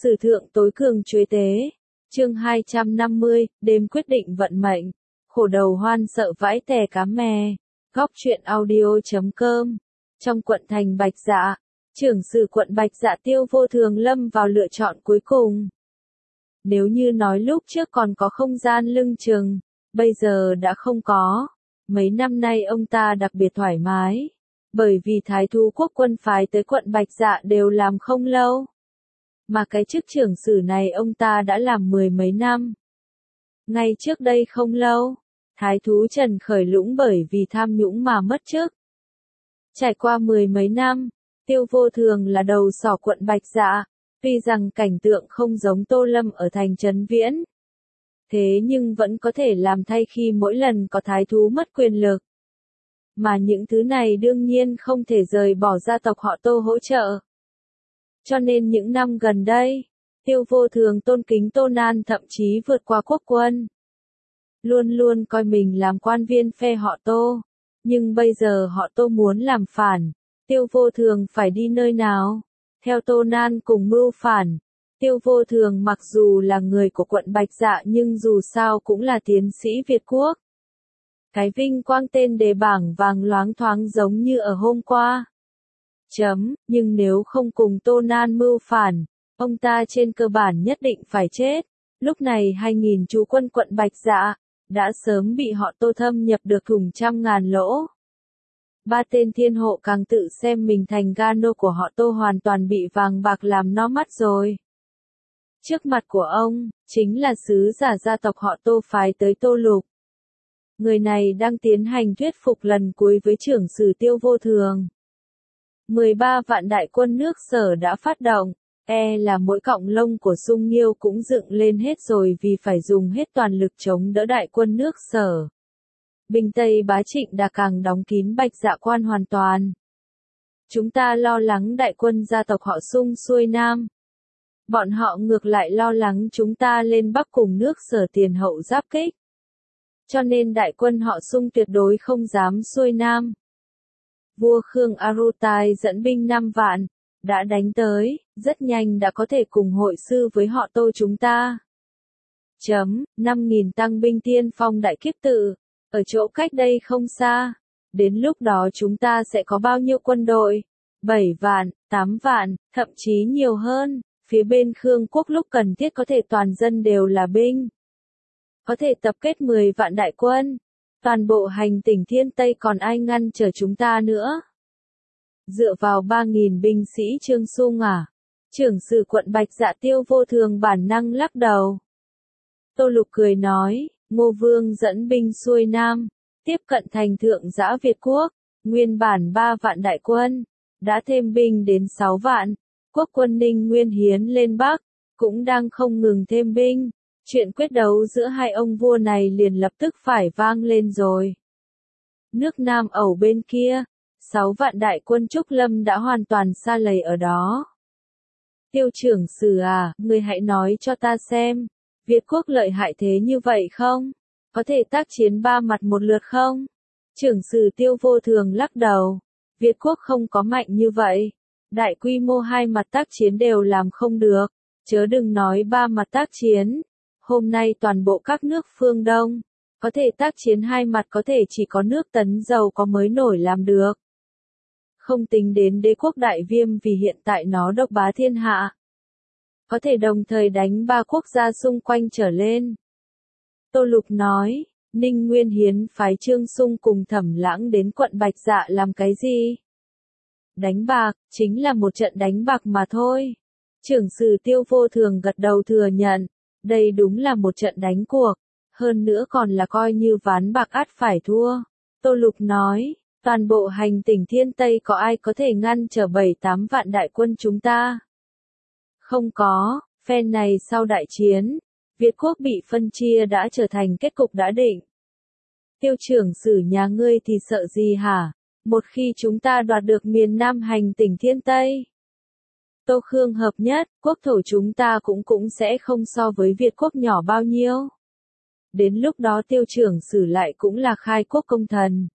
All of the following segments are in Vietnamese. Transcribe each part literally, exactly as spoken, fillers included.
Sử thượng tối cường chuế tế. Chương hai trăm năm mươi, đêm quyết định vận mệnh. Khổ đầu hoan sợ vãi tè cá mè. Góc truyện audio chấm com. Trong quận thành Bạch Dạ, trưởng sử quận Bạch Dạ Tiêu Vô Thường lâm vào lựa chọn cuối cùng. Nếu như nói lúc trước còn có không gian lưng chừng, bây giờ đã không có. Mấy năm nay ông ta đặc biệt thoải mái, bởi vì thái thú quốc quân phái tới quận Bạch Dạ đều làm không lâu. Mà cái chức trưởng sử này ông ta đã làm mười mấy năm. Ngay trước đây không lâu, thái thú Trần Khởi Lũng bởi vì tham nhũng mà mất chức. Trải qua mười mấy năm, Tiêu Vô Thường là đầu sỏ quận Bạch Dạ, tuy rằng cảnh tượng không giống Tô Lâm ở thành Trấn Viễn. Thế nhưng vẫn có thể làm thay khi mỗi lần có thái thú mất quyền lực. Mà những thứ này đương nhiên không thể rời bỏ gia tộc họ Tô hỗ trợ. Cho nên những năm gần đây, Tiêu Vô Thường tôn kính Tô Nan thậm chí vượt qua quốc quân. Luôn luôn coi mình làm quan viên phe họ Tô. Nhưng bây giờ họ Tô muốn làm phản, Tiêu Vô Thường phải đi nơi nào? Theo Tô Nan cùng mưu phản. Tiêu Vô Thường mặc dù là người của quận Bạch Dạ nhưng dù sao cũng là tiến sĩ Việt Quốc. Cái vinh quang tên đề bảng vàng loáng thoáng giống như ở hôm qua. Chấm, nhưng nếu không cùng Tô Nan mưu phản, ông ta trên cơ bản nhất định phải chết. Lúc này hai nghìn chú quân quận Bạch Dạ, đã sớm bị họ Tô thâm nhập được thủng trăm ngàn lỗ. Ba tên thiên hộ càng tự xem mình thành Gano của họ Tô hoàn toàn bị vàng bạc làm no mắt rồi. Trước mặt của ông, chính là sứ giả gia tộc họ Tô phái tới Tô Lục. Người này đang tiến hành thuyết phục lần cuối với trưởng sử Tiêu Vô Thường. mười ba vạn đại quân nước Sở đã phát động, e là mỗi cọng lông của Sung Nghiêu cũng dựng lên hết rồi vì phải dùng hết toàn lực chống đỡ đại quân nước Sở. Binh Tây Bá Trịnh đã càng đóng kín Bạch Dạ quan hoàn toàn. Chúng ta lo lắng đại quân gia tộc họ Sung xuôi Nam. Bọn họ ngược lại lo lắng chúng ta lên Bắc cùng nước Sở tiền hậu giáp kích. Cho nên đại quân họ Sung tuyệt đối không dám xuôi Nam. Vua Khương Arutai dẫn binh năm vạn, đã đánh tới, rất nhanh đã có thể cùng hội sư với họ Tô chúng ta. Chấm, năm nghìn tăng binh tiên phong đại kiếp tự, ở chỗ cách đây không xa. Đến lúc đó chúng ta sẽ có bao nhiêu quân đội? bảy vạn, tám vạn, thậm chí nhiều hơn. Phía bên Khương quốc lúc cần thiết có thể toàn dân đều là binh. Có thể tập kết mười vạn đại quân. Toàn bộ hành tỉnh Thiên Tây còn ai ngăn trở chúng ta nữa? Dựa vào ba nghìn binh sĩ Trương Xung à? Trưởng sử quận Bạch Dạ Tiêu Vô Thường bản năng lắc đầu. Tô Lục cười nói, Ngô Vương dẫn binh xuôi Nam, tiếp cận thành thượng giã Việt Quốc, nguyên bản ba vạn đại quân, đã thêm binh đến sáu vạn. Quốc quân Ninh Nguyên Hiến lên Bắc, cũng đang không ngừng thêm binh. Chuyện quyết đấu giữa hai ông vua này liền lập tức phải vang lên rồi. Nước Nam Ẩu bên kia, sáu vạn đại quân Trúc Lâm đã hoàn toàn sa lầy ở đó. Tiêu trưởng sử à, người hãy nói cho ta xem, Việt Quốc lợi hại thế như vậy không? Có thể tác chiến ba mặt một lượt không? Trưởng sử Tiêu Vô Thường lắc đầu. Việt Quốc không có mạnh như vậy. Đại quy mô hai mặt tác chiến đều làm không được. Chớ đừng nói ba mặt tác chiến. Hôm nay toàn bộ các nước phương Đông, có thể tác chiến hai mặt có thể chỉ có nước Tấn giàu có mới nổi làm được. Không tính đến đế quốc Đại Viêm vì hiện tại nó độc bá thiên hạ. Có thể đồng thời đánh ba quốc gia xung quanh trở lên. Tô Lục nói, Ninh Nguyên Hiến phái Trương Xung cùng Thẩm Lãng đến quận Bạch Dạ làm cái gì? Đánh bạc, chính là một trận đánh bạc mà thôi. Trưởng sử Tiêu Vô Thường gật đầu thừa nhận. Đây đúng là một trận đánh cuộc, hơn nữa còn là coi như ván bạc ắt phải thua. Tô Lục nói, toàn bộ hành tỉnh Thiên Tây có ai có thể ngăn trở bảy tám vạn đại quân chúng ta? Không có, phe này sau đại chiến, Việt Quốc bị phân chia đã trở thành kết cục đã định. Tiêu trưởng sử nhà ngươi thì sợ gì hả? Một khi chúng ta đoạt được miền Nam hành tỉnh Thiên Tây, Tô Khương hợp nhất, quốc thổ chúng ta cũng cũng sẽ không so với Việt Quốc nhỏ bao nhiêu. Đến lúc đó tiêu trưởng sử lại cũng là khai quốc công thần.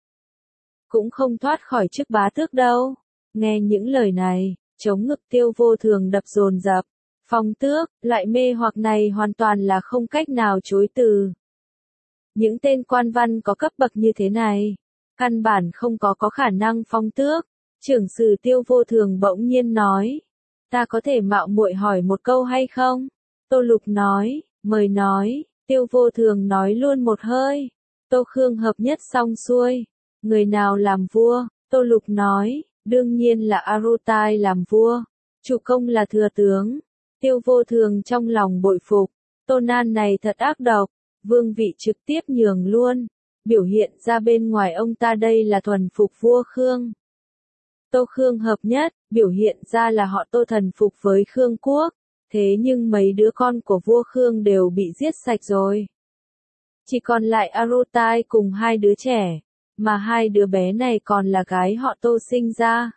Cũng không thoát khỏi chức bá tước đâu. Nghe những lời này, chống ngực Tiêu Vô Thường đập dồn dập. Phong Tước, loại mê hoặc này hoàn toàn là không cách nào chối từ. Những tên quan văn có cấp bậc như thế này, căn bản không có có khả năng phong tước. Trưởng sử Tiêu Vô Thường bỗng nhiên nói, ta có thể mạo muội hỏi một câu hay không? Tô Lục nói, mời nói. Tiêu Vô Thường nói luôn một hơi. Tô Khương hợp nhất xong xuôi. Người nào làm vua? Tô Lục nói, đương nhiên là Arutai làm vua. Chủ công là thừa tướng. Tiêu Vô Thường trong lòng bội phục. Tô Nan này thật ác độc. Vương vị trực tiếp nhường luôn. Biểu hiện ra bên ngoài ông ta đây là thuần phục vua Khương. Tô Khương hợp nhất, biểu hiện ra là họ Tô thần phục với Khương quốc. Thế nhưng mấy đứa con của vua Khương đều bị giết sạch rồi. Chỉ còn lại Arutai cùng hai đứa trẻ, mà hai đứa bé này còn là gái họ Tô sinh ra.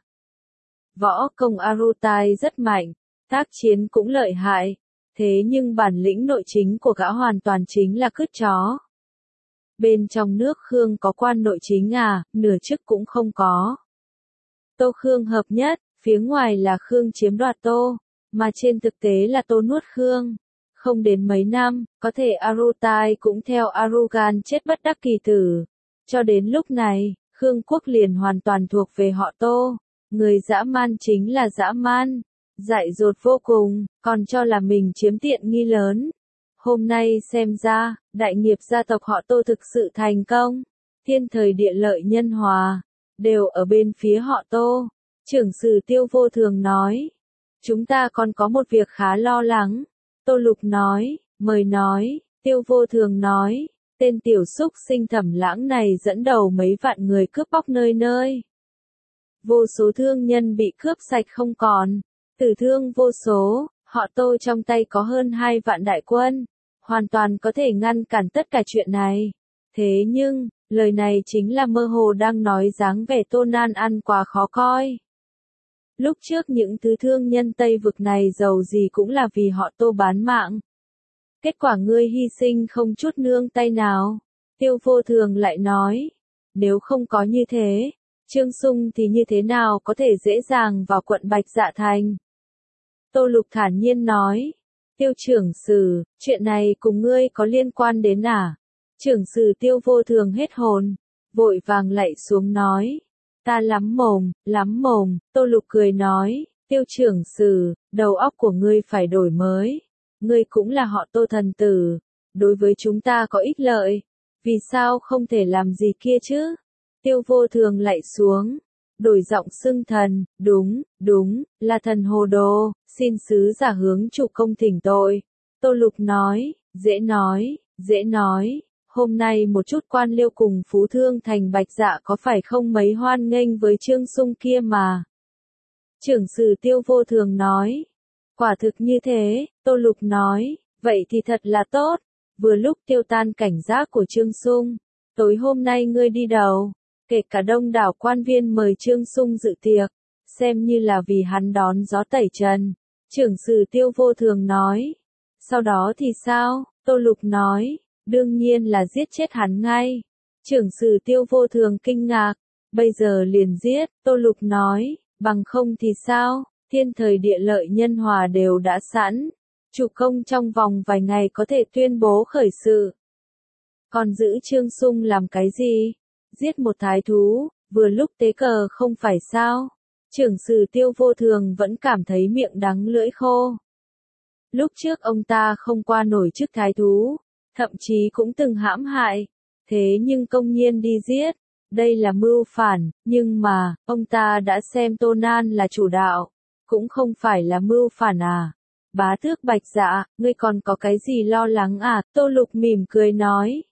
Võ công Arutai rất mạnh, tác chiến cũng lợi hại, thế nhưng bản lĩnh nội chính của gã hoàn toàn chính là cứt chó. Bên trong nước Khương có quan nội chính à, nửa chức cũng không có. Tô Khương hợp nhất, phía ngoài là Khương chiếm đoạt Tô, mà trên thực tế là Tô nuốt Khương. Không đến mấy năm, có thể Arutai cũng theo Arugan chết bất đắc kỳ tử. Cho đến lúc này, Khương quốc liền hoàn toàn thuộc về họ Tô. Người dã man chính là dã man, dại dột vô cùng, còn cho là mình chiếm tiện nghi lớn. Hôm nay xem ra, đại nghiệp gia tộc họ Tô thực sự thành công. Thiên thời địa lợi nhân hòa, đều ở bên phía họ Tô. Trưởng sử Tiêu Vô Thường nói, chúng ta còn có một việc khá lo lắng. Tô Lục nói, mời nói. Tiêu Vô Thường nói, tên tiểu xúc sinh Thẩm Lãng này dẫn đầu mấy vạn người cướp bóc nơi nơi. Vô số thương nhân bị cướp sạch không còn, tử thương vô số, họ Tô trong tay có hơn hai vạn đại quân, hoàn toàn có thể ngăn cản tất cả chuyện này. Thế nhưng, lời này chính là mơ hồ đang nói dáng vẻ Tô Nan ăn quá khó coi. Lúc trước những thứ thương nhân Tây vực này giàu gì cũng là vì họ Tô bán mạng. Kết quả ngươi hy sinh không chút nương tay nào. Tiêu Vô Thường lại nói, nếu không có như thế, Trương Sung thì như thế nào có thể dễ dàng vào quận Bạch Dạ Thành? Tô Lục thản nhiên nói, Tiêu trưởng sử, chuyện này cùng ngươi có liên quan đến à? Trưởng sử Tiêu Vô Thường hết hồn, vội vàng lạy xuống nói, ta lắm mồm, lắm mồm. Tô Lục cười nói, Tiêu trưởng sử, đầu óc của ngươi phải đổi mới. Ngươi cũng là họ Tô thần tử, đối với chúng ta có ích lợi, vì sao không thể làm gì kia chứ? Tiêu Vô Thường lạy xuống, đổi giọng xưng thần, đúng, đúng, là thần hồ đồ, xin sứ giả hướng chủ công thỉnh tội. Tô Lục nói, dễ nói, dễ nói, hôm nay một chút quan liêu cùng phú thương thành Bạch Dạ có phải không mấy hoan nghênh với Trương Sung kia mà. Trưởng sử Tiêu Vô Thường nói, quả thực như thế. Tô Lục nói, vậy thì thật là tốt, vừa lúc tiêu tan cảnh giác của Trương Sung. Tối hôm nay ngươi đi đầu, kể cả đông đảo quan viên mời Trương Sung dự tiệc, xem như là vì hắn đón gió tẩy trần. Trưởng sử Tiêu Vô Thường nói, sau đó thì sao? Tô Lục nói, đương nhiên là giết chết hắn ngay. Trưởng sử Tiêu Vô Thường kinh ngạc, bây giờ liền giết. Tô Lục nói, bằng không thì sao? Thiên thời địa lợi nhân hòa đều đã sẵn, chủ công trong vòng vài ngày có thể tuyên bố khởi sự. Còn giữ Trương Sung làm cái gì? Giết một thái thú, vừa lúc tế cờ không phải sao? Trưởng sử Tiêu Vô Thường vẫn cảm thấy miệng đắng lưỡi khô. Lúc trước ông ta không qua nổi chức thái thú, thậm chí cũng từng hãm hại, thế nhưng công nhiên đi giết. Đây là mưu phản, nhưng mà, ông ta đã xem Tô Nan là chủ đạo. Cũng không phải là mưu phản à? Bá tước Bạch Dạ, ngươi còn có cái gì lo lắng à? Tô Lục mỉm cười nói.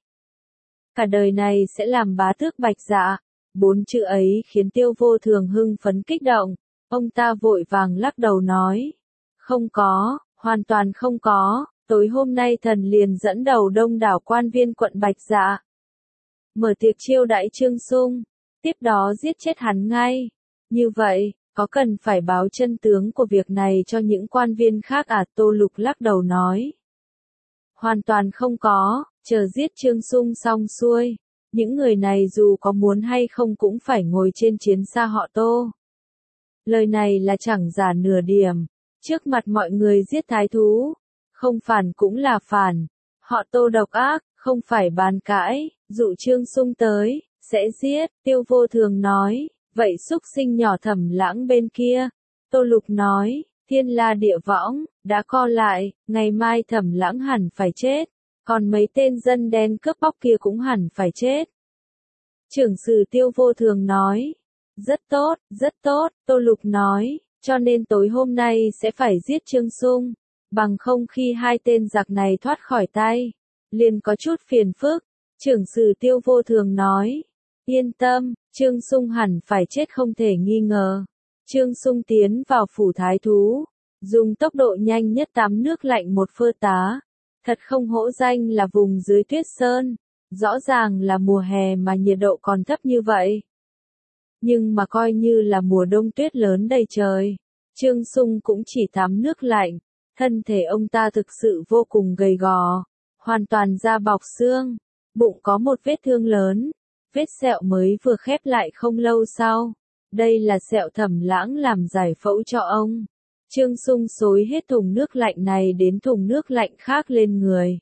Cả đời này sẽ làm bá tước Bạch Dạ. Bốn chữ ấy khiến Tiêu Vô Thường hưng phấn kích động. Ông ta vội vàng lắc đầu nói. Không có, hoàn toàn không có. Tối hôm nay thần liền dẫn đầu đông đảo quan viên quận Bạch Dạ. Mở tiệc chiêu đãi Trương Sung. Tiếp đó giết chết hắn ngay. Như vậy, có cần phải báo chân tướng của việc này cho những quan viên khác à? Tô Lục lắc đầu nói. Hoàn toàn không có, chờ giết Trương Sung xong xuôi. Những người này dù có muốn hay không cũng phải ngồi trên chiến xa họ Tô. Lời này là chẳng giả nửa điểm. trước mặt mọi người giết thái thú, không phản cũng là phản, họ Tô độc ác, không phải bàn cãi, dụ Trương Sung tới, sẽ giết, Tiêu Vô Thường nói, vậy xúc sinh nhỏ Thẩm Lãng bên kia, Tô Lục nói, thiên la địa võng, đã co lại, ngày mai Thẩm Lãng hẳn phải chết, còn mấy tên dân đen cướp bóc kia cũng hẳn phải chết. Trưởng sử Tiêu Vô Thường nói, rất tốt, rất tốt, Tô Lục nói, cho nên tối hôm nay sẽ phải giết Trương Sung, bằng không khi hai tên giặc này thoát khỏi tay, liền có chút phiền phức. Trưởng sử Tiêu Vô Thường nói, yên tâm, Trương Sung hẳn phải chết không thể nghi ngờ. Trương Sung tiến vào phủ thái thú, dùng tốc độ nhanh nhất tắm nước lạnh một phơ tá, thật không hổ danh là vùng dưới tuyết sơn, rõ ràng là mùa hè mà nhiệt độ còn thấp như vậy. Nhưng mà coi như là mùa đông tuyết lớn đầy trời, Trương Sung cũng chỉ tắm nước lạnh, thân thể ông ta thực sự vô cùng gầy gò, hoàn toàn da bọc xương, bụng có một vết thương lớn, vết sẹo mới vừa khép lại không lâu sau. Đây là sẹo Thẩm Lãng làm giải phẫu cho ông. Trương Sung xối hết thùng nước lạnh này đến thùng nước lạnh khác lên người.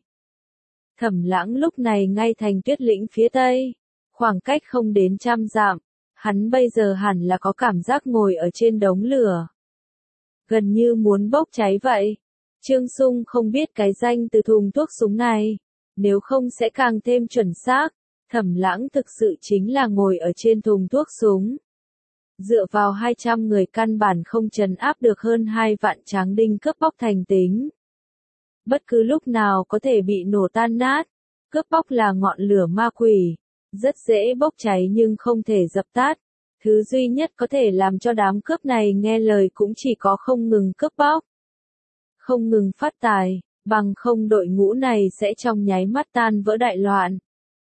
Thẩm Lãng lúc này ngay thành Tuyết Lĩnh phía tây, khoảng cách không đến trăm dặm, hắn bây giờ hẳn là có cảm giác ngồi ở trên đống lửa, gần như muốn bốc cháy vậy. Trương Sung không biết cái danh từ thùng thuốc súng này, nếu không sẽ càng thêm chuẩn xác. Thẩm Lãng thực sự chính là ngồi ở trên thùng thuốc súng. Dựa vào hai trăm người căn bản không trấn áp được hơn hai vạn tráng đinh cướp bóc thành tính. Bất cứ lúc nào có thể bị nổ tan nát. Cướp bóc là ngọn lửa ma quỷ, rất dễ bốc cháy nhưng không thể dập tắt. Thứ duy nhất có thể làm cho đám cướp này nghe lời cũng chỉ có không ngừng cướp bóc, không ngừng phát tài, bằng không đội ngũ này sẽ trong nháy mắt tan vỡ đại loạn.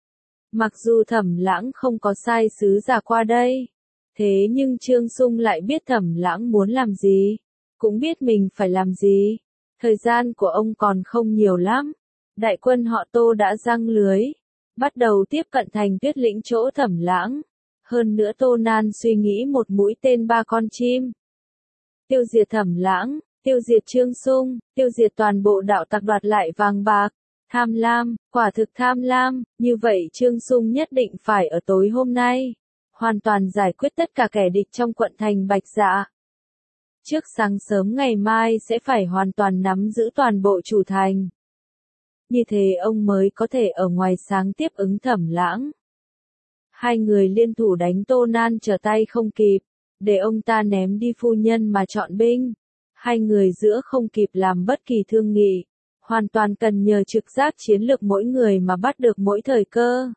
Mặc dù Thẩm Lãng không có sai sứ giả qua đây, thế nhưng Trương Sung lại biết Thẩm Lãng muốn làm gì, cũng biết mình phải làm gì. Thời gian của ông còn không nhiều lắm. Đại quân họ Tô đã giăng lưới, bắt đầu tiếp cận thành Tuyết Lĩnh chỗ Thẩm Lãng. Hơn nữa Tô Nan suy nghĩ một mũi tên ba con chim. Tiêu diệt Thẩm Lãng, tiêu diệt Trương Sung, tiêu diệt toàn bộ đạo tặc đoạt lại vàng bạc. Tham lam, quả thực tham lam, như vậy Trương Sung nhất định phải ở tối hôm nay, hoàn toàn giải quyết tất cả kẻ địch trong quận thành Bạch Dạ. Trước sáng sớm ngày mai sẽ phải hoàn toàn nắm giữ toàn bộ chủ thành. Như thế ông mới có thể ở ngoài sáng tiếp ứng Thẩm Lãng. Hai người liên thủ đánh Tô Nan trở tay không kịp, để ông ta ném đi phu nhân mà chọn binh. Hai người giữa không kịp làm bất kỳ thương nghị, hoàn toàn cần nhờ trực giác chiến lược mỗi người mà bắt được mỗi thời cơ.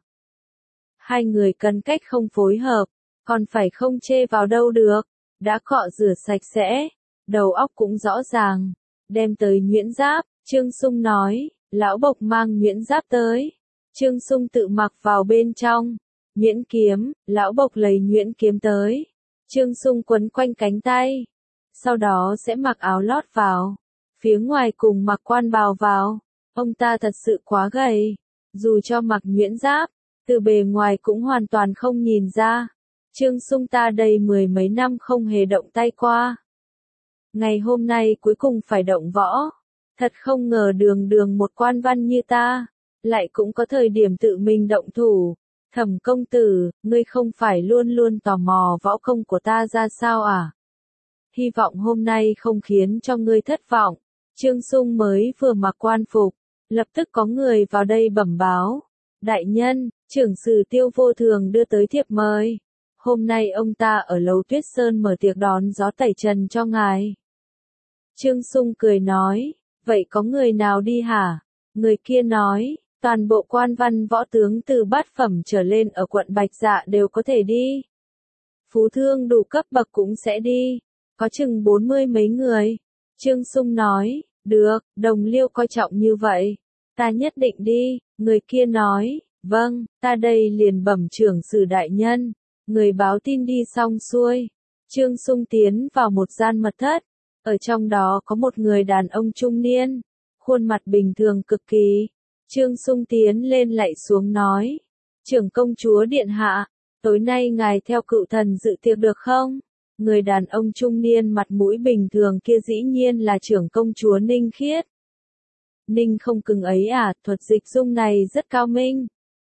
Hai người cần cách không phối hợp, còn phải không chê vào đâu được, đã cọ rửa sạch sẽ, đầu óc cũng rõ ràng, đem tới nhuyễn giáp, Trương Sung nói, lão bộc mang nhuyễn giáp tới. Trương Sung tự mặc vào bên trong, nhuyễn kiếm, lão bộc lấy nhuyễn kiếm tới. Trương Sung quấn quanh cánh tay, sau đó sẽ mặc áo lót vào, phía ngoài cùng mặc quan bào vào. Ông ta thật sự quá gầy, dù cho mặc nhuyễn giáp, từ bề ngoài cũng hoàn toàn không nhìn ra. Trương Sung ta đây mười mấy năm không hề động tay qua. Ngày hôm nay cuối cùng phải động võ. Thật không ngờ đường đường một quan văn như ta, lại cũng có thời điểm tự mình động thủ. Thẩm công tử, ngươi không phải luôn luôn tò mò võ công của ta ra sao à? Hy vọng hôm nay không khiến cho ngươi thất vọng. Trương Sung mới vừa mặc quan phục, lập tức có người vào đây bẩm báo. Đại nhân, trưởng sử Tiêu Vô Thường đưa tới thiệp mời. Hôm nay ông ta ở lầu Tuyết Sơn mở tiệc đón gió tẩy trần cho ngài. Trương Sung cười nói, vậy có người nào đi hả? Người kia nói, toàn bộ quan văn võ tướng từ bát phẩm trở lên ở quận Bạch Dạ đều có thể đi. Phú thương đủ cấp bậc cũng sẽ đi, có chừng bốn mươi mấy người. Trương Sung nói, được, đồng liêu coi trọng như vậy, ta nhất định đi. Người kia nói, vâng, ta đây liền bẩm trưởng sử đại nhân. Người báo tin đi xong xuôi. Trương Sung tiến vào một gian mật thất. Ở trong đó có một người đàn ông trung niên, khuôn mặt bình thường cực kỳ. Trương Sung tiến lên lạy xuống nói, trưởng công chúa điện hạ, tối nay ngài theo cựu thần dự tiệc được không? Người đàn ông trung niên mặt mũi bình thường kia dĩ nhiên là trưởng công chúa Ninh Khiết. Ninh không cưng ấy à, thuật dịch dung này rất cao minh.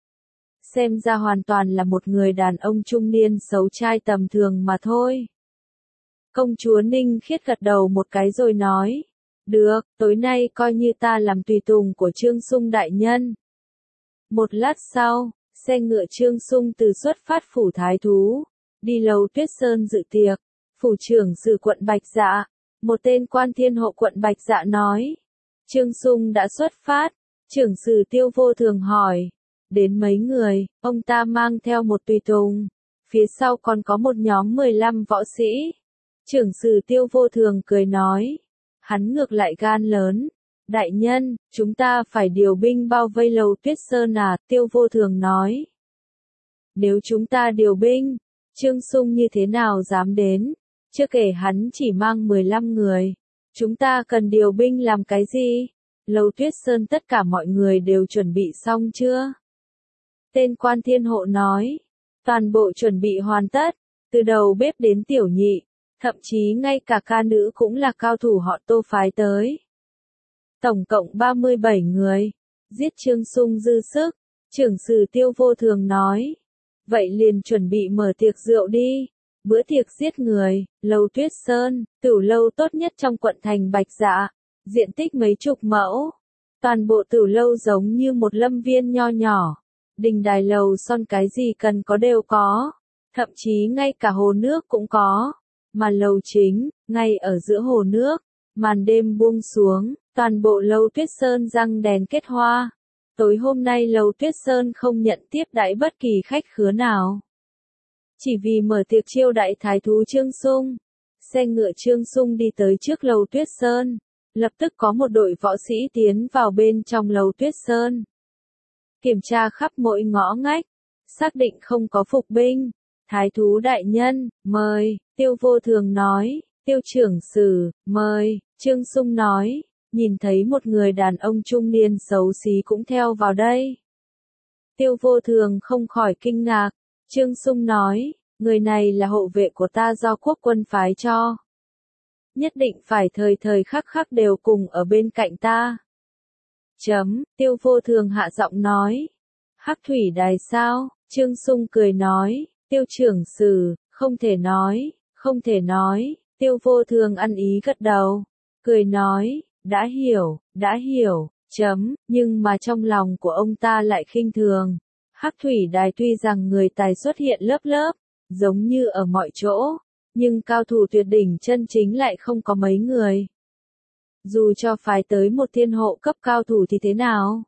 Xem ra hoàn toàn là một người đàn ông trung niên xấu trai tầm thường mà thôi. Công chúa Ninh Khiết gật đầu một cái rồi nói. Được, tối nay coi như ta làm tùy tùng của Trương Sung đại nhân. Một lát sau, xe ngựa Trương Sung từ xuất phát phủ Thái Thú, đi lầu Tuyết Sơn dự tiệc. Phủ trưởng sử quận Bạch Dạ, một tên quan thiên hộ quận Bạch Dạ nói. Trương Sung đã xuất phát, trưởng sử Tiêu Vô Thường hỏi. Đến mấy người, ông ta mang theo một tùy tùng. Phía sau còn có một nhóm mười lăm võ sĩ. Trưởng sử Tiêu Vô Thường cười nói. Hắn ngược lại gan lớn. Đại nhân, chúng ta phải điều binh bao vây lầu Tuyết Sơn à, Tiêu Vô Thường nói. Nếu chúng ta điều binh, Trương Sung như thế nào dám đến? Chưa kể hắn chỉ mang mười lăm người. Chúng ta cần điều binh làm cái gì? Lầu Tuyết Sơn tất cả mọi người đều chuẩn bị xong chưa? Tên quan thiên hộ nói. Toàn bộ chuẩn bị hoàn tất. Từ đầu bếp đến tiểu nhị. Thậm chí ngay cả ca nữ cũng là cao thủ họ Tô phái tới. Tổng cộng ba mươi bảy người. Giết Trương Sung dư sức. Trưởng sử Tiêu Vô Thường nói. Vậy liền chuẩn bị mở tiệc rượu đi. Bữa tiệc giết người, lầu Tuyết Sơn, tửu lâu tốt nhất trong quận thành Bạch Dạ, diện tích mấy chục mẫu. Toàn bộ tửu lâu giống như một lâm viên nho nhỏ. Đình đài lầu son cái gì cần có đều có. Thậm chí ngay cả hồ nước cũng có. Mà lầu chính, ngay ở giữa hồ nước, màn đêm buông xuống, toàn bộ lầu Tuyết Sơn răng đèn kết hoa. Tối hôm nay lầu Tuyết Sơn không nhận tiếp đãi bất kỳ khách khứa nào. Chỉ vì mở tiệc chiêu đãi thái thú Trương Sung. Xe ngựa Trương Sung đi tới trước lầu Tuyết Sơn. Lập tức có một đội võ sĩ tiến vào bên trong lầu Tuyết Sơn. Kiểm tra khắp mỗi ngõ ngách. Xác định không có phục binh. Thái thú đại nhân, mời, Tiêu Vô Thường nói. Tiêu trưởng sử, mời, Trương Sung nói. Nhìn thấy một người đàn ông trung niên xấu xí cũng theo vào đây. Tiêu Vô Thường không khỏi kinh ngạc. Trương Sung nói, người này là hộ vệ của ta do quốc quân phái cho. Nhất định phải thời thời khắc khắc đều cùng ở bên cạnh ta. Chấm, Tiêu Vô Thường hạ giọng nói. Hắc thủy đài sao? Trương Sung cười nói, Tiêu trưởng sử, không thể nói, không thể nói. Tiêu Vô Thường ăn ý gật đầu, cười nói, đã hiểu, đã hiểu, chấm, nhưng mà trong lòng của ông ta lại khinh thường. Hắc thủy đài tuy rằng người tài xuất hiện lớp lớp, giống như ở mọi chỗ, nhưng cao thủ tuyệt đỉnh chân chính lại không có mấy người. Dù cho phái tới một thiên hộ cấp cao thủ thì thế nào?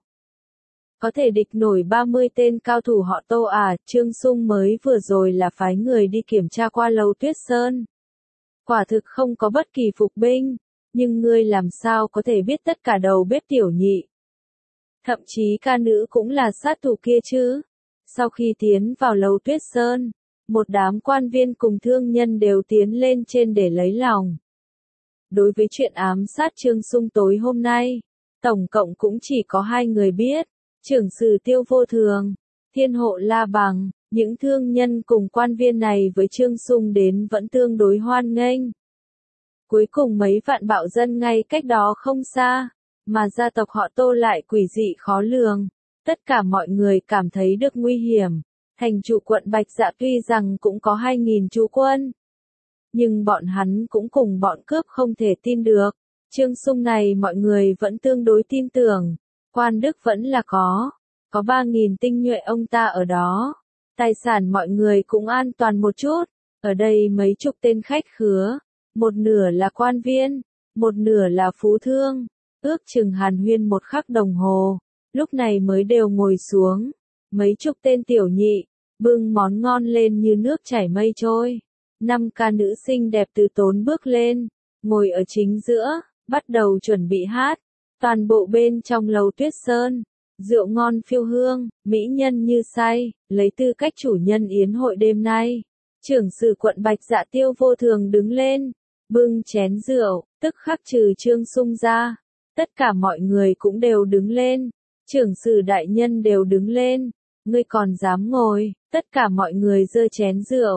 Có thể địch nổi ba mươi tên cao thủ họ Tô à, Trương Sung mới vừa rồi là phái người đi kiểm tra qua lầu Tuyết Sơn. Quả thực không có bất kỳ phục binh, nhưng ngươi làm sao có thể biết tất cả đầu bếp tiểu nhị? Thậm chí ca nữ cũng là sát thủ kia chứ. Sau khi tiến vào lầu Tuyết Sơn, một đám quan viên cùng thương nhân đều tiến lên trên để lấy lòng. Đối với chuyện ám sát Trương Sung tối hôm nay, tổng cộng cũng chỉ có hai người biết, trưởng sử Tiêu Vô Thường, thiên hộ La Bằng. Những thương nhân cùng quan viên này với Trương Sung đến vẫn tương đối hoan nghênh. Cuối cùng mấy vạn bạo dân ngay cách đó không xa, mà gia tộc họ Tô lại quỷ dị khó lường. Tất cả mọi người cảm thấy được nguy hiểm. Thành chủ quận Bạch Dạ tuy rằng cũng có hai nghìn chú quân, nhưng bọn hắn cũng cùng bọn cướp không thể tin được. Trương Sung này mọi người vẫn tương đối tin tưởng. Quan đức vẫn là có. Có ba nghìn tinh nhuệ ông ta ở đó. Tài sản mọi người cũng an toàn một chút. Ở đây mấy chục tên khách khứa. Một nửa là quan viên. Một nửa là phú thương. Ước chừng hàn huyên một khắc đồng hồ. Lúc này mới đều ngồi xuống. Mấy chục tên tiểu nhị. Bưng món ngon lên như nước chảy mây trôi. Năm ca nữ xinh đẹp từ tốn bước lên. Ngồi ở chính giữa. Bắt đầu chuẩn bị hát. Toàn bộ bên trong lầu Tuyết Sơn. Rượu ngon phiêu hương, mỹ nhân như say, lấy tư cách chủ nhân yến hội đêm nay. Trưởng sử quận Bạch Dạ Tiêu Vô Thường đứng lên, bưng chén rượu, tức khắc trừ Trương Sung ra. Tất cả mọi người cũng đều đứng lên, trưởng sử đại nhân đều đứng lên, ngươi còn dám ngồi, tất cả mọi người giơ chén rượu.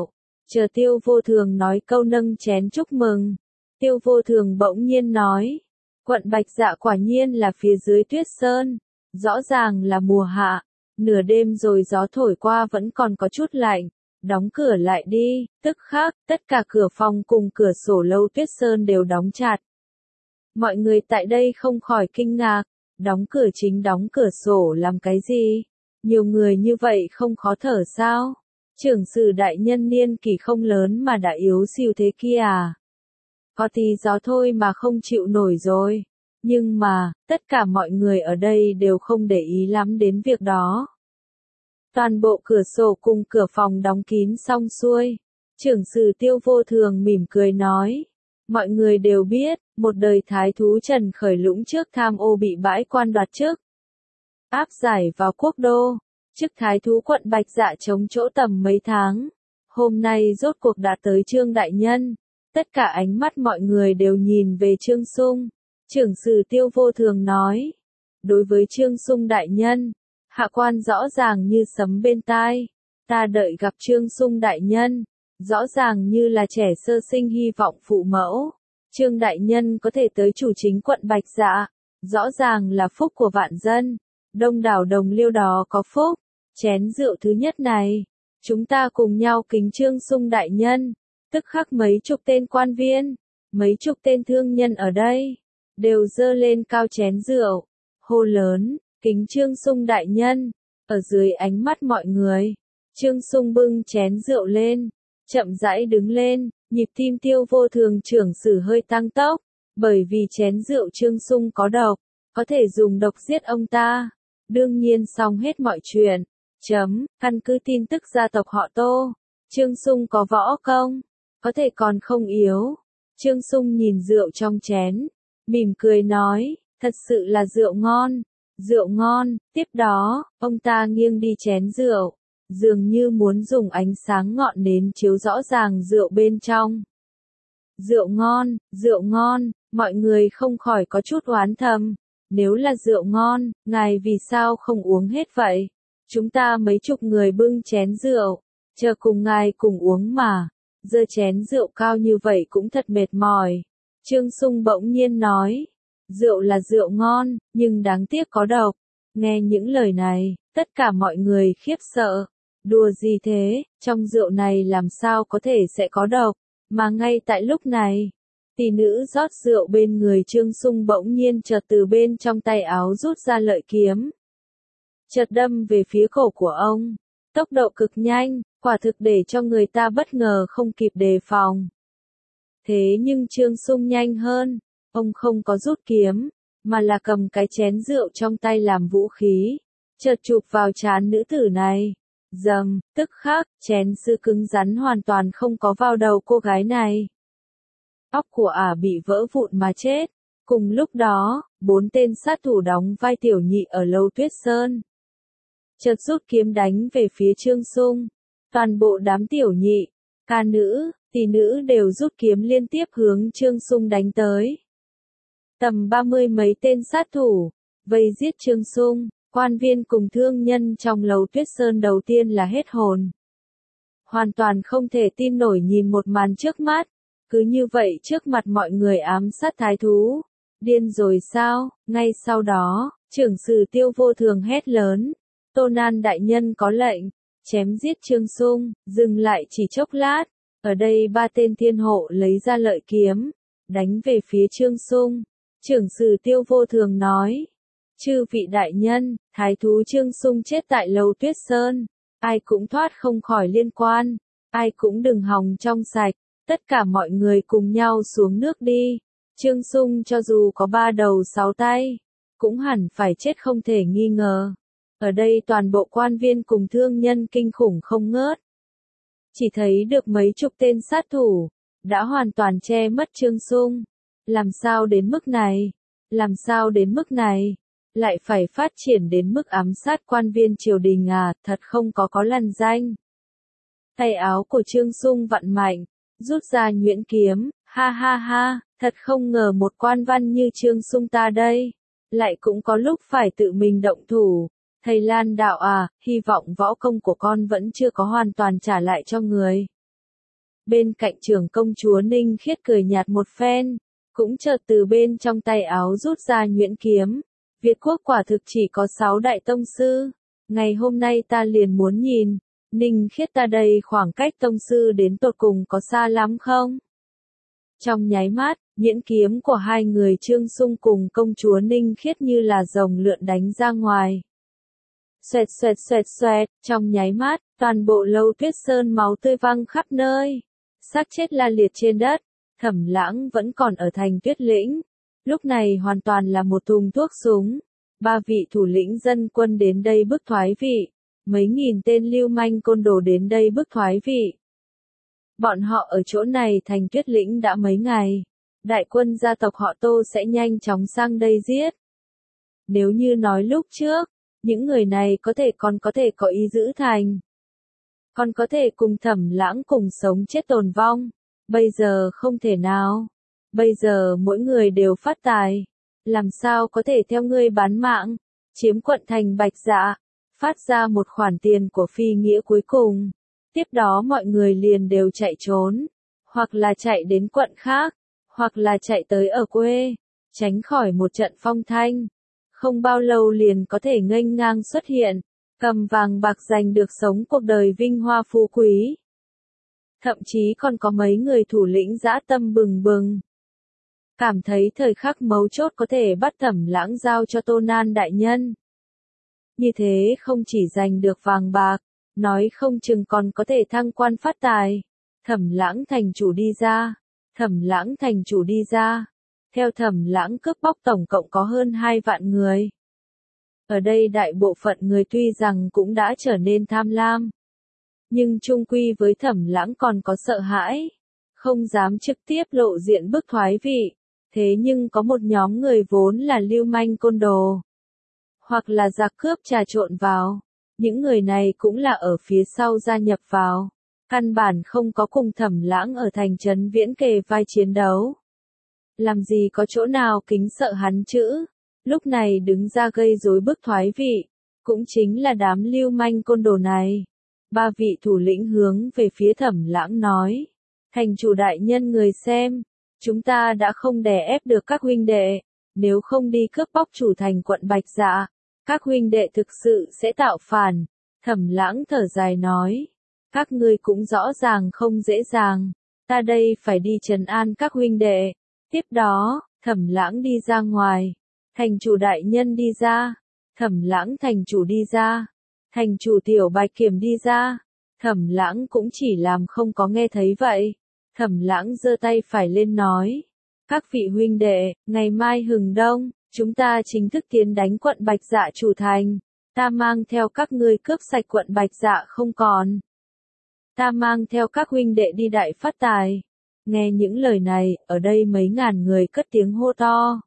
Chờ Tiêu Vô Thường nói câu nâng chén chúc mừng, Tiêu Vô Thường bỗng nhiên nói, quận Bạch Dạ quả nhiên là phía dưới tuyết sơn, rõ ràng là mùa hạ, nửa đêm rồi gió thổi qua vẫn còn có chút lạnh, đóng cửa lại đi. Tức khắc, tất cả cửa phòng cùng cửa sổ lâu tuyết sơn đều đóng chặt. Mọi người tại đây không khỏi kinh ngạc, đóng cửa chính đóng cửa sổ làm cái gì? Nhiều người như vậy không khó thở sao? Trưởng sử đại nhân niên kỷ không lớn mà đã yếu xìu thế kia à? Có tí gió thôi mà không chịu nổi rồi. Nhưng mà, tất cả mọi người ở đây đều không để ý lắm đến việc đó. Toàn bộ cửa sổ cùng cửa phòng đóng kín xong xuôi. Trưởng sử Tiêu Vô Thường mỉm cười nói. Mọi người đều biết, một đời thái thú Trần Khởi Lũng trước tham ô bị bãi quan đoạt chức. Áp giải vào quốc đô. Chức thái thú quận Bạch Dạ chống chỗ tầm mấy tháng. Hôm nay rốt cuộc đã tới Trương Đại Nhân. Tất cả ánh mắt mọi người đều nhìn về Trương Sung. Trưởng sử Tiêu Vô Thường nói. Đối với Trương Sung Đại Nhân, hạ quan rõ ràng như sấm bên tai. Ta đợi gặp Trương Sung Đại Nhân. Rõ ràng như là trẻ sơ sinh hy vọng phụ mẫu. Trương Đại Nhân có thể tới chủ chính quận Bạch Dạ. Rõ ràng là phúc của vạn dân. Đông đảo đồng liêu đó có phúc. Chén rượu thứ nhất này. Chúng ta cùng nhau kính Trương Sung Đại Nhân. Tức khắc mấy chục tên quan viên. Mấy chục tên thương nhân ở đây. Đều dơ lên cao chén rượu. Hô lớn, kính Trương Sung Đại Nhân. Ở dưới ánh mắt mọi người. Trương Sung bưng chén rượu lên. Chậm rãi đứng lên, nhịp tim Tiêu Vô Thường trưởng sử hơi tăng tốc, bởi vì chén rượu Trương Sung có độc, có thể dùng độc giết ông ta. Đương nhiên xong hết mọi chuyện. Chấm, căn cứ tin tức gia tộc họ Tô. Trương Sung có võ công, có thể còn không yếu. Trương Sung nhìn rượu trong chén, mỉm cười nói, thật sự là rượu ngon, rượu ngon. Tiếp đó, ông ta nghiêng đi chén rượu. Dường như muốn dùng ánh sáng ngọn nến chiếu rõ ràng rượu bên trong. Rượu ngon, rượu ngon, mọi người không khỏi có chút oán thầm. Nếu là rượu ngon, ngài vì sao không uống hết vậy? Chúng ta mấy chục người bưng chén rượu, chờ cùng ngài cùng uống mà. Giơ chén rượu cao như vậy cũng thật mệt mỏi. Trương Sung bỗng nhiên nói, rượu là rượu ngon, nhưng đáng tiếc có độc. Nghe những lời này, tất cả mọi người khiếp sợ. Đùa gì thế, trong rượu này làm sao có thể sẽ có độc, mà ngay tại lúc này, tỷ nữ rót rượu bên người Trương Sung bỗng nhiên chợt từ bên trong tay áo rút ra lợi kiếm. Chợt đâm về phía cổ của ông, tốc độ cực nhanh, quả thực để cho người ta bất ngờ không kịp đề phòng. Thế nhưng Trương Sung nhanh hơn, ông không có rút kiếm, mà là cầm cái chén rượu trong tay làm vũ khí, chợt chụp vào trán nữ tử này. Dầm, tức khắc, chén sứ cứng rắn hoàn toàn không có vào đầu cô gái này. Óc của ả bị vỡ vụn mà chết. Cùng lúc đó, bốn tên sát thủ đóng vai tiểu nhị ở lâu Tuyết Sơn. Chợt rút kiếm đánh về phía Trương Sung. Toàn bộ đám tiểu nhị, ca nữ, tỷ nữ đều rút kiếm liên tiếp hướng Trương Sung đánh tới. Tầm ba mươi mấy tên sát thủ, vây giết Trương Sung. Quan viên cùng thương nhân trong lầu Tuyết Sơn đầu tiên là hết hồn. Hoàn toàn không thể tin nổi nhìn một màn trước mắt. Cứ như vậy trước mặt mọi người ám sát thái thú. Điên rồi sao? Ngay sau đó, trưởng sử Tiêu Vô Thường hét lớn. Tô Nan đại nhân có lệnh. Chém giết Trương Sung, dừng lại chỉ chốc lát. Ở đây ba tên thiên hộ lấy ra lợi kiếm. Đánh về phía Trương Sung. Trưởng sử Tiêu Vô Thường nói. Chư vị đại nhân, thái thú Trương Sung chết tại lầu Tuyết Sơn. Ai cũng thoát không khỏi liên quan. Ai cũng đừng hòng trong sạch. Tất cả mọi người cùng nhau xuống nước đi. Trương Sung cho dù có ba đầu sáu tay, cũng hẳn phải chết không thể nghi ngờ. Ở đây toàn bộ quan viên cùng thương nhân kinh khủng không ngớt. Chỉ thấy được mấy chục tên sát thủ, đã hoàn toàn che mất Trương Sung. Làm sao đến mức này? Làm sao đến mức này? Lại phải phát triển đến mức ám sát quan viên triều đình à, thật không có có lằn danh. Tay áo của Trương Sung vặn mạnh, rút ra nhuyễn kiếm, ha ha ha, thật không ngờ một quan văn như Trương Sung ta đây, lại cũng có lúc phải tự mình động thủ. Thầy Lan đạo à, hy vọng võ công của con vẫn chưa có hoàn toàn trả lại cho người. Bên cạnh trưởng công chúa Ninh Khiết cười nhạt một phen, cũng chợt từ bên trong tay áo rút ra nhuyễn kiếm. Việt quốc quả thực chỉ có sáu đại tông sư. Ngày hôm nay ta liền muốn nhìn, Ninh Khiết ta đây khoảng cách tông sư đến tột cùng có xa lắm không? Trong nháy mắt, nhuyễn kiếm của hai người Trương Sung cùng công chúa Ninh Khiết như là rồng lượn đánh ra ngoài. Xoẹt xoẹt xoẹt xoẹt, trong nháy mắt, toàn bộ Lâu Tuyết Sơn máu tươi văng khắp nơi. Xác chết la liệt trên đất, Thẩm Lãng vẫn còn ở thành Tuyết Lĩnh. Lúc này hoàn toàn là một thùng thuốc súng. Ba vị thủ lĩnh dân quân đến đây bức thoái vị. Mấy nghìn tên lưu manh côn đồ đến đây bức thoái vị. Bọn họ ở chỗ này thành Tuyết Lĩnh đã mấy ngày. Đại quân gia tộc họ Tô sẽ nhanh chóng sang đây giết. Nếu như nói lúc trước, những người này có thể còn có thể có ý giữ thành. Còn có thể cùng Thẩm Lãng cùng sống chết tồn vong. Bây giờ không thể nào. Bây giờ mỗi người đều phát tài. Làm sao có thể theo ngươi bán mạng, chiếm quận thành Bạch Dạ, phát ra một khoản tiền của phi nghĩa cuối cùng. Tiếp đó mọi người liền đều chạy trốn. Hoặc là chạy đến quận khác, hoặc là chạy tới ở quê, tránh khỏi một trận phong thanh. Không bao lâu liền có thể nghênh ngang xuất hiện, cầm vàng bạc giành được sống cuộc đời vinh hoa phú quý. Thậm chí còn có mấy người thủ lĩnh dã tâm bừng bừng. Cảm thấy thời khắc mấu chốt có thể bắt Thẩm Lãng giao cho Tô Nan đại nhân. Như thế không chỉ giành được vàng bạc, nói không chừng còn có thể thăng quan phát tài. Thẩm Lãng thành chủ đi ra. Thẩm Lãng thành chủ đi ra. Theo Thẩm Lãng cướp bóc tổng cộng có hơn hai vạn người. Ở đây đại bộ phận người tuy rằng cũng đã trở nên tham lam. Nhưng chung quy với Thẩm Lãng còn có sợ hãi. Không dám trực tiếp lộ diện bức thoái vị. Thế nhưng có một nhóm người vốn là lưu manh côn đồ. Hoặc là giặc cướp trà trộn vào. Những người này cũng là ở phía sau gia nhập vào. Căn bản không có cùng Thẩm Lãng ở thành trấn Viễn kề vai chiến đấu. Làm gì có chỗ nào kính sợ hắn chữ. Lúc này đứng ra gây rối bức thoái vị. Cũng chính là đám lưu manh côn đồ này. Ba vị thủ lĩnh hướng về phía Thẩm Lãng nói. Thành chủ đại nhân người xem. Chúng ta đã không đè ép được các huynh đệ. Nếu không đi cướp bóc chủ thành quận Bạch Dạ. Các huynh đệ thực sự sẽ tạo phản. Thẩm Lãng thở dài nói. Các ngươi cũng rõ ràng không dễ dàng. Ta đây phải đi trấn an các huynh đệ. Tiếp đó, Thẩm Lãng đi ra ngoài. Thành chủ đại nhân đi ra. Thẩm Lãng thành chủ đi ra. Thành chủ Tiểu Bạch Kiểm đi ra. Thẩm Lãng cũng chỉ làm không có nghe thấy vậy. Thẩm Lãng giơ tay phải lên nói. Các vị huynh đệ, ngày mai hừng đông, chúng ta chính thức tiến đánh quận Bạch Dạ chủ thành. Ta mang theo các ngươi cướp sạch quận Bạch Dạ không còn. Ta mang theo các huynh đệ đi đại phát tài. Nghe những lời này, ở đây mấy ngàn người cất tiếng hô to.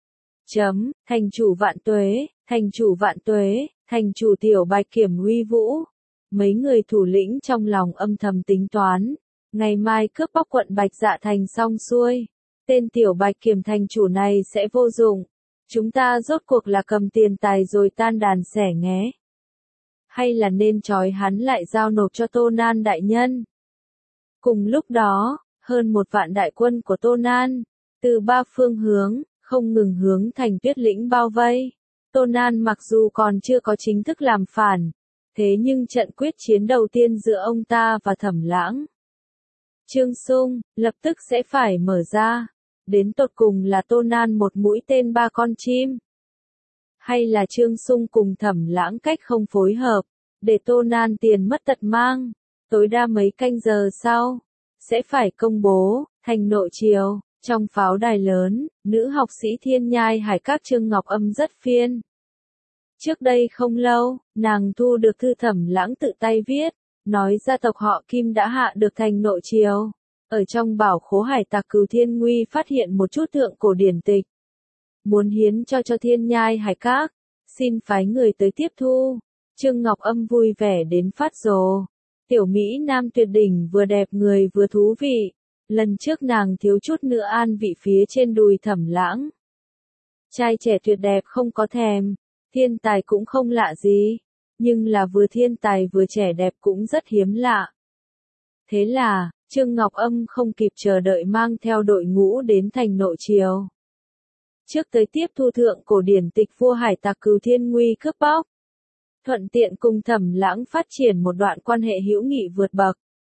Chấm, thành chủ vạn tuế, thành chủ vạn tuế, thành chủ Tiểu Bạch Kiểm uy vũ. Mấy người thủ lĩnh trong lòng âm thầm tính toán. Ngày mai cướp bóc quận Bạch Dạ thành xong xuôi. Tên Tiểu Bạch Kiểm thành chủ này sẽ vô dụng. Chúng ta rốt cuộc là cầm tiền tài rồi tan đàn xẻ nghé. Hay là nên trói hắn lại giao nộp cho Tô Nan đại nhân. Cùng lúc đó, hơn một vạn đại quân của Tô Nan, từ ba phương hướng, không ngừng hướng thành Tuyết Lĩnh bao vây. Tô Nan mặc dù còn chưa có chính thức làm phản, thế nhưng trận quyết chiến đầu tiên giữa ông ta và Thẩm Lãng, Trương Sung, lập tức sẽ phải mở ra. Đến tột cùng là Tô Nan một mũi tên ba con chim. Hay là Trương Sung cùng Thẩm Lãng cách không phối hợp, để Tô Nan tiền mất tật mang. Tối đa mấy canh giờ sau, sẽ phải công bố, thành nội triều, trong pháo đài lớn, nữ học sĩ Thiên Nhai Hải Các Trương Ngọc Âm rất phiên. Trước đây không lâu, nàng thu được thư Thẩm Lãng tự tay viết, nói gia tộc họ Kim đã hạ được thành nội triều. Ở trong bảo khố hải tặc Cửu Thiên Nguy phát hiện một chút thượng cổ điển tịch. Muốn hiến cho cho Thiên Nhai Hải Các, xin phái người tới tiếp thu. Trương Ngọc Âm vui vẻ đến phát rồ. Tiểu Mỹ Nam tuyệt đỉnh vừa đẹp người vừa thú vị. Lần trước nàng thiếu chút nữa an vị phía trên đùi Thẩm Lãng. Trai trẻ tuyệt đẹp không có thèm, thiên tài cũng không lạ gì. Nhưng là vừa thiên tài vừa trẻ đẹp cũng rất hiếm lạ. Thế là, Trương Ngọc Âm không kịp chờ đợi mang theo đội ngũ đến thành Nội Triều. Trước tới tiếp thu thượng cổ điển tịch vua hải tặc Cửu Thiên Nguy cướp bóc. Thuận tiện cùng Thẩm Lãng phát triển một đoạn quan hệ hữu nghị vượt bậc.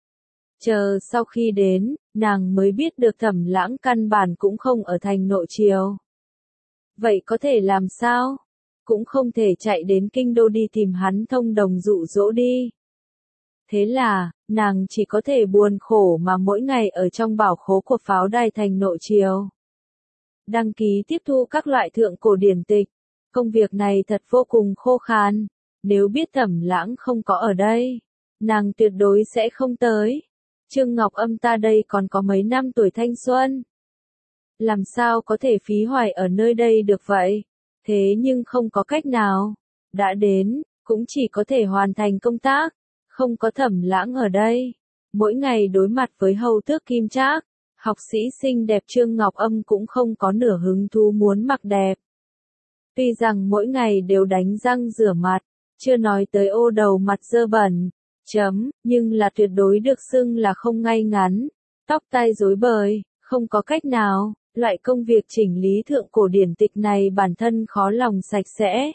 Chờ sau khi đến, nàng mới biết được Thẩm Lãng căn bản cũng không ở thành Nội Triều. Vậy có thể làm sao? Cũng không thể chạy đến kinh đô đi tìm hắn thông đồng dụ dỗ đi. Thế là, nàng chỉ có thể buồn khổ mà mỗi ngày ở trong bảo khố của pháo đài thành Nội Triều. Đăng ký tiếp thu các loại thượng cổ điển tịch. Công việc này thật vô cùng khô khan. Nếu biết Thẩm Lãng không có ở đây, nàng tuyệt đối sẽ không tới. Trương Ngọc Âm ta đây còn có mấy năm tuổi thanh xuân. Làm sao có thể phí hoài ở nơi đây được vậy? Thế nhưng không có cách nào. Đã đến, cũng chỉ có thể hoàn thành công tác. Không có Thẩm Lãng ở đây. Mỗi ngày đối mặt với hầu tước Kim Trác, học sĩ xinh đẹp Trương Ngọc Âm cũng không có nửa hứng thú muốn mặc đẹp. Tuy rằng mỗi ngày đều đánh răng rửa mặt, chưa nói tới ô đầu mặt dơ bẩn, chấm, nhưng là tuyệt đối được xưng là không ngay ngắn, tóc tai rối bời, không có cách nào, loại công việc chỉnh lý thượng cổ điển tịch này bản thân khó lòng sạch sẽ.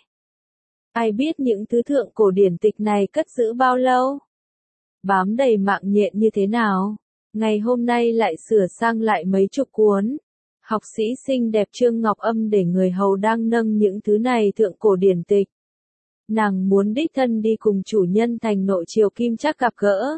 Ai biết những thứ thượng cổ điển tịch này cất giữ bao lâu? Bám đầy mạng nhện như thế nào? Ngày hôm nay lại sửa sang lại mấy chục cuốn. Học sĩ xinh đẹp Trương Ngọc Âm để người hầu đang nâng những thứ này thượng cổ điển tịch. Nàng muốn đích thân đi cùng chủ nhân thành Nội Triều Kim Trác gặp gỡ.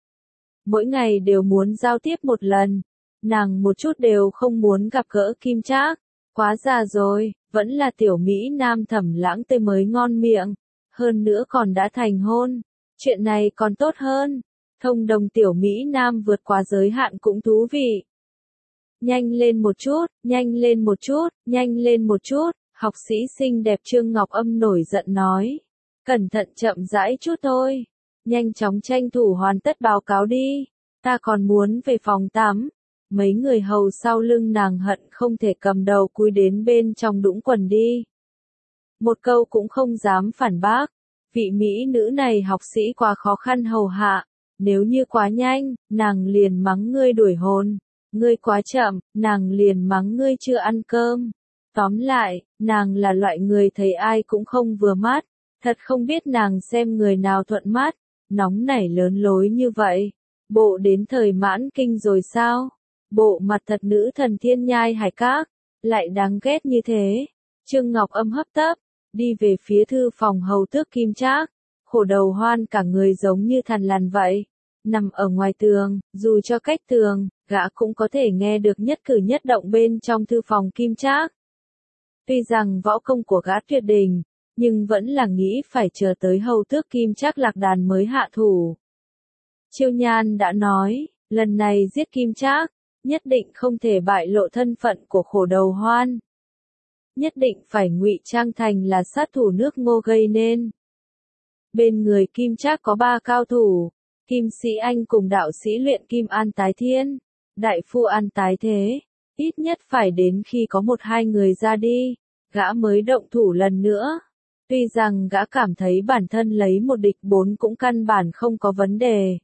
Mỗi ngày đều muốn giao tiếp một lần. Nàng một chút đều không muốn gặp gỡ Kim Trác. Quá già rồi, vẫn là tiểu Mỹ Nam Thẩm Lãng tê mới ngon miệng. Hơn nữa còn đã thành hôn. Chuyện này còn tốt hơn. Thông đồng tiểu Mỹ Nam vượt quá giới hạn cũng thú vị. Nhanh lên một chút, nhanh lên một chút, nhanh lên một chút, học sĩ xinh đẹp Trương Ngọc Âm nổi giận nói. Cẩn thận chậm rãi chút thôi. Nhanh chóng tranh thủ hoàn tất báo cáo đi. Ta còn muốn về phòng tắm. Mấy người hầu sau lưng nàng hận không thể cầm đầu cúi đến bên trong đũng quần đi. Một câu cũng không dám phản bác. Vị mỹ nữ này học sĩ quá khó khăn hầu hạ. Nếu như quá nhanh, nàng liền mắng ngươi đuổi hồn. Ngươi quá chậm, nàng liền mắng ngươi chưa ăn cơm. Tóm lại, nàng là loại người thấy ai cũng không vừa mắt. Thật không biết nàng xem người nào thuận mắt. Nóng nảy lớn lối như vậy. Bộ đến thời mãn kinh rồi sao? Bộ mặt thật nữ thần thiên nhai hải các. Lại đáng ghét như thế. Trương Ngọc Âm hấp tấp. Đi về phía thư phòng hầu tước Kim Trác. Khổ đầu hoan cả người giống như thằn lằn vậy. Nằm ở ngoài tường, dù cho cách tường, gã cũng có thể nghe được nhất cử nhất động bên trong thư phòng Kim Trác. Tuy rằng võ công của gã tuyệt đỉnh, nhưng vẫn là nghĩ phải chờ tới hầu tước Kim Trác lạc đàn mới hạ thủ. Chiêu Nhan đã nói, lần này giết Kim Trác, nhất định không thể bại lộ thân phận của khổ đầu hoan. Nhất định phải ngụy trang thành là sát thủ nước Ngô gây nên. Bên người Kim Trác có ba cao thủ, Kim Sĩ Anh cùng đạo sĩ luyện Kim An Tái Thiên, đại phu An Tái Thế, ít nhất phải đến khi có một hai người ra đi, gã mới động thủ lần nữa. Tuy rằng gã cảm thấy bản thân lấy một địch bốn cũng căn bản không có vấn đề.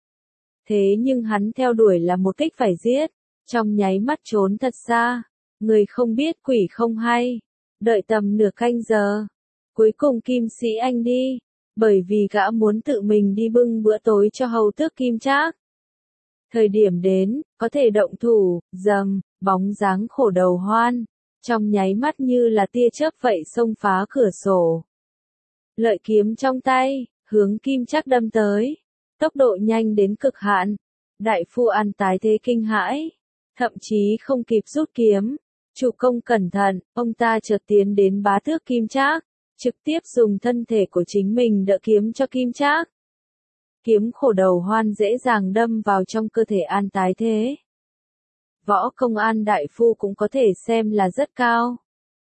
Thế nhưng hắn theo đuổi là một kích phải giết, trong nháy mắt trốn thật xa, người không biết quỷ không hay, đợi tầm nửa canh giờ. Cuối cùng Kim Sĩ Anh đi, bởi vì gã muốn tự mình đi bưng bữa tối cho hầu tước Kim Trác. Thời điểm đến, có thể động thủ, dầm, bóng dáng khổ đầu hoan, trong nháy mắt như là tia chớp vậy xông phá cửa sổ. Lợi kiếm trong tay, hướng Kim Trác đâm tới, tốc độ nhanh đến cực hạn. Đại phu An Tái Thế kinh hãi, thậm chí không kịp rút kiếm. Chủ công cẩn thận, ông ta chợt tiến đến bá tước Kim Trác, trực tiếp dùng thân thể của chính mình đỡ kiếm cho Kim Trác. Kiếm khổ đầu hoan dễ dàng đâm vào trong cơ thể An Tái Thế. Võ công An đại phu cũng có thể xem là rất cao.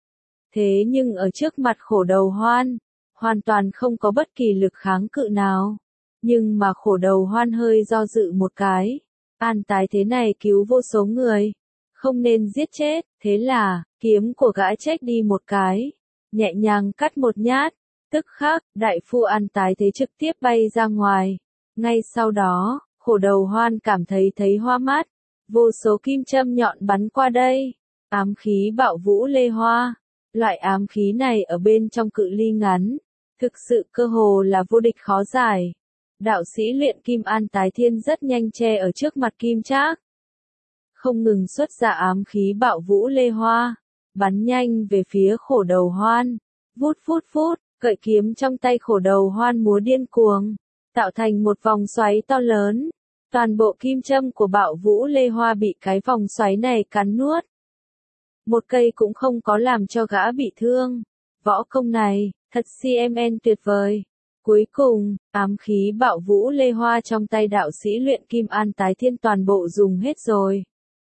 Thế nhưng ở trước mặt khổ đầu hoan, hoàn toàn không có bất kỳ lực kháng cự nào. Nhưng mà khổ đầu hoan hơi do dự một cái. An Tái Thế này cứu vô số người. Không nên giết chết, thế là, kiếm của gã chết đi một cái. Nhẹ nhàng cắt một nhát. Tức khắc, đại phu An Tái Thế trực tiếp bay ra ngoài. Ngay sau đó, Khổ đầu Hoan cảm thấy thấy hoa mắt, vô số kim châm nhọn bắn qua đây, ám khí bạo vũ lê hoa. Loại ám khí này ở bên trong cự ly ngắn, thực sự cơ hồ là vô địch khó giải. Đạo sĩ luyện kim An Tái Thiên rất nhanh che ở trước mặt Kim Trác, không ngừng xuất ra ám khí bạo vũ lê hoa, bắn nhanh về phía khổ đầu Hoan. Vút vút vút, cậy kiếm trong tay khổ đầu Hoan múa điên cuồng, tạo thành một vòng xoáy to lớn. Toàn bộ kim châm của bạo vũ lê hoa bị cái vòng xoáy này cắn nuốt. Một cây cũng không có làm cho gã bị thương. Võ công này, thật xê em en tuyệt vời. Cuối cùng, ám khí bạo vũ lê hoa trong tay đạo sĩ luyện kim An Tái Thiên toàn bộ dùng hết rồi.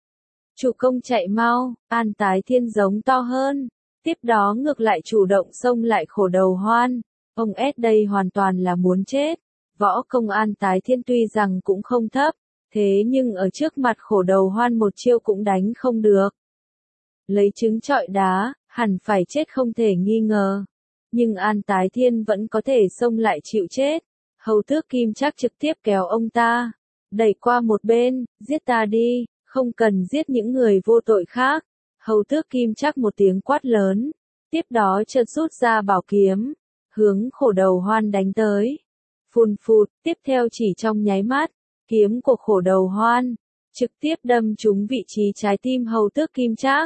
Chủ công chạy mau, An Tái Thiên giống to hơn. Tiếp đó ngược lại chủ động xông lại khổ đầu Hoan. Ông S đây hoàn toàn là muốn chết. Võ công An Tái Thiên tuy rằng cũng không thấp, thế nhưng ở trước mặt khổ đầu Hoan một chiêu cũng đánh không được. Lấy trứng trọi đá, hẳn phải chết không thể nghi ngờ. Nhưng An Tái Thiên vẫn có thể xông lại chịu chết. Hầu tước Kim Trác trực tiếp kéo ông ta, đẩy qua một bên, giết ta đi, không cần giết những người vô tội khác. Hầu tước Kim Trác một tiếng quát lớn, tiếp đó chợt rút ra bảo kiếm, hướng khổ đầu Hoan đánh tới. Phun phụt, tiếp theo chỉ trong nháy mắt, kiếm của khổ đầu Hoan trực tiếp đâm trúng vị trí trái tim hầu tước Kim Trác.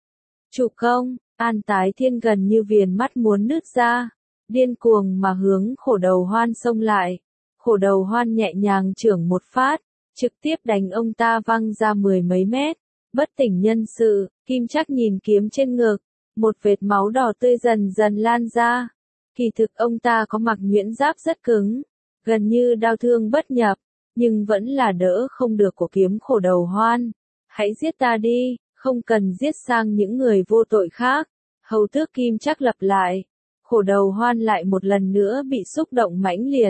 Chủ công, An Tái Thiên gần như viền mắt muốn nứt ra, điên cuồng mà hướng khổ đầu Hoan xông lại. Khổ đầu Hoan nhẹ nhàng chưởng một phát, trực tiếp đánh ông ta văng ra mười mấy mét, bất tỉnh nhân sự. Kim Trác nhìn kiếm trên ngực, một vệt máu đỏ tươi dần dần lan ra. Kỳ thực ông ta có mặc nhuyễn giáp rất cứng, gần như đao thương bất nhập, nhưng vẫn là đỡ không được của kiếm khổ đầu Hoan. Hãy giết ta đi, không cần giết sang những người vô tội khác. Hầu tước Kim Trác lặp lại. Khổ đầu Hoan lại một lần nữa bị xúc động mãnh liệt.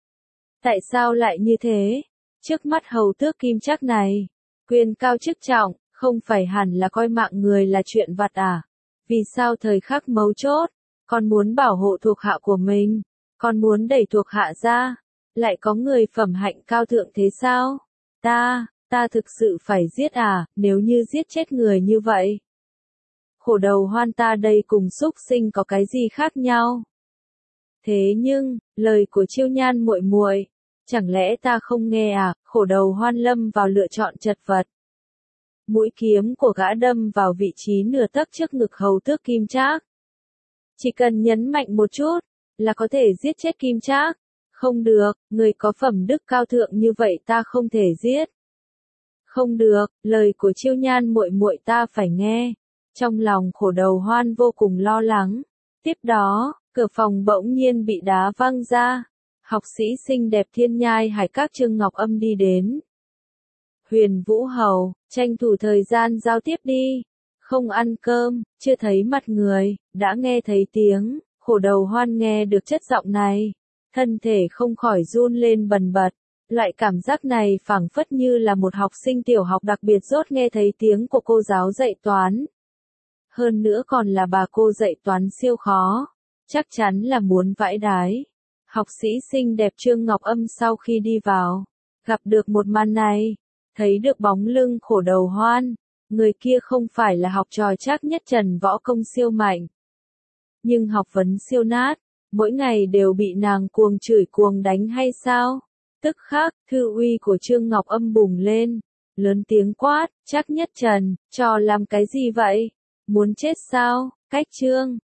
Tại sao lại như thế? Trước mắt hầu tước Kim Trác này, quyền cao chức trọng, không phải hẳn là coi mạng người là chuyện vặt à? Vì sao thời khắc mấu chốt, còn muốn bảo hộ thuộc hạ của mình, còn muốn đẩy thuộc hạ ra, lại có người phẩm hạnh cao thượng thế sao? Ta, ta thực sự phải giết à, nếu như giết chết người như vậy? Khổ đầu Hoan ta đây cùng súc sinh có cái gì khác nhau? Thế nhưng, lời của Chiêu Nhan muội muội, chẳng lẽ ta không nghe à? Khổ đầu Hoan lâm vào lựa chọn chật vật. Mũi kiếm của gã đâm vào vị trí nửa tấc trước ngực hầu tước Kim Trác. Chỉ cần nhấn mạnh một chút, là có thể giết chết Kim Trác. Không được, người có phẩm đức cao thượng như vậy ta không thể giết. Không được, lời của Chiêu Nhan muội muội ta phải nghe. Trong lòng khổ đầu Hoan vô cùng lo lắng. Tiếp đó, cửa phòng bỗng nhiên bị đá văng ra. Học sĩ xinh đẹp Thiên Nhai Hải Các Trương Ngọc Âm đi đến. Huyền Vũ Hầu, tranh thủ thời gian giao tiếp đi. Không ăn cơm, chưa thấy mặt người, đã nghe thấy tiếng. Khổ đầu Hoan nghe được chất giọng này, thân thể không khỏi run lên bần bật. Loại cảm giác này phảng phất như là một học sinh tiểu học đặc biệt rốt nghe thấy tiếng của cô giáo dạy toán. Hơn nữa còn là bà cô dạy toán siêu khó, chắc chắn là muốn vãi đái. Học sĩ xinh đẹp Trương Ngọc Âm sau khi đi vào, gặp được một màn này, thấy được bóng lưng khổ đầu Hoan, người kia không phải là học trò Trác Nhất Trần võ công siêu mạnh, nhưng học vấn siêu nát, mỗi ngày đều bị nàng cuồng chửi cuồng đánh hay sao? Tức khắc, thư uy của Trương Ngọc Âm bùng lên, lớn tiếng quát, Trác Nhất Trần, trò làm cái gì vậy? Muốn chết sao? Cách Trương